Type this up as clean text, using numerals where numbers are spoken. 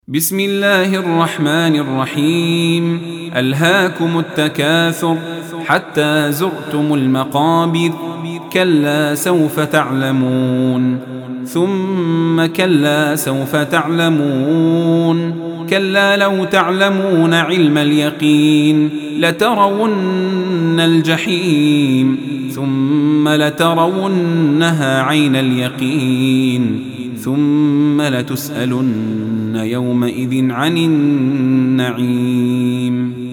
بسم الله الرحمن الرحيم. ألهاكم التكاثر حتى زرتم المقابر، كلا سوف تعلمون، ثم كلا سوف تعلمون، كلا لو تعلمون علم اليقين لترون الجحيم، ثم لترونها عين اليقين، ثم لتسألن يومئذ عن النعيم.